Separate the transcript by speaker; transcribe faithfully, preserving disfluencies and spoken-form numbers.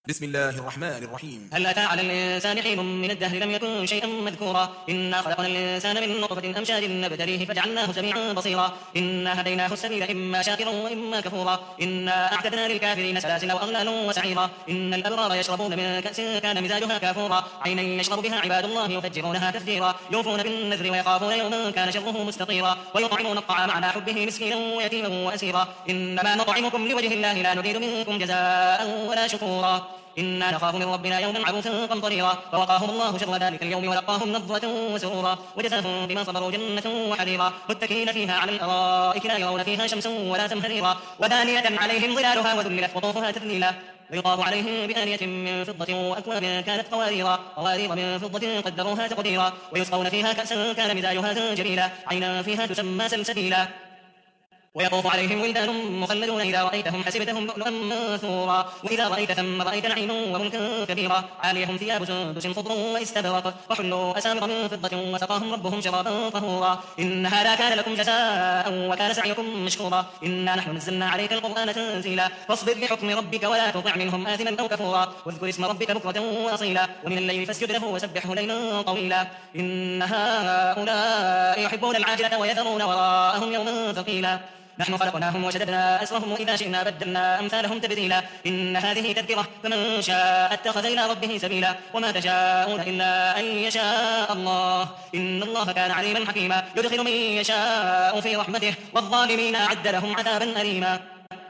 Speaker 1: بسم الله الرحمن الرحيم.
Speaker 2: هل أتى على الإنسان حين من الدهر لم يكن شيئا مذكورا إنا خلقنا الإنسان من نطفة أمشاج نبتليه فجعلناه سميعا بصيرا إنا هديناه السبيل إما شاكرا وإما كفورا إنا أعتدنا للكافرين سلاسل وأغلالا وسعيرا إن الأبرار يشربون من كأس كان مزاجها كافورا عينا يشرب بها عباد الله يفجرونها تفجيرا يوفون بالنذر ويخافون يوما كان شره مستطيرا ويطعمون الطعام على حبه مسكينا ويتيما وأسيرا إنما نطعمكم لوجه الله لا نريد منكم جزاء ولا شكورا إنا نخاف من ربنا يوما عبوسا قمطريرا فوقاهم الله شر ذلك اليوم ولقاهم نضرة وسرورا وجزاهم بما صبروا جنة وحريرا متكئين فيها على الأرائك لا يرون فيها شمسا ولا زمهريرا ودانية عليهم ظلالها وذللت قطوفها تذليلا ويطاف عليهم بآنية من فضة وأكواب كانت قواريرا قوارير من فضة قدروها تقديرا ويسقون فيها كأسا كان مزاجها زنجبيلا عينا فيها تسمى سلسبيلا ويطوف عليهم ولدان مخلدون إذا رأيتهم حسبتهم لؤلؤا منثورا وإذا رأيت ثم رأيت نعيما وملكا كبيرا عاليهم ثياب سندس خضر واستبرق وحلوا أساور من فضة وسقاهم ربهم شرابا طهورا إن هذا كان لكم جزاء وكان سعيكم مشكورا إنا نحن نزلنا عليك القرآن تنزيلا فاصبر لحكم ربك ولا تطع منهم آثما أو كفورا واذكر اسم ربك بكرة وأصيلا ومن الليل فاسجد له وسبحه ليلا طويلا إن هؤلاء يحبون العاجلة ويذرون وراءهم يوما ثقيلا نحن خلقناهم وشددنا أسرهم وإذا شئنا بدلنا أمثالهم تبديلا إن هذه تذكرة فمن شاء اتخذ إلى ربه سبيلا وما تشاءون إلا أن يشاء الله إن الله كان عليما حكيما يدخل من يشاء في رحمته والظالمين أعد لهم عذابا أليما.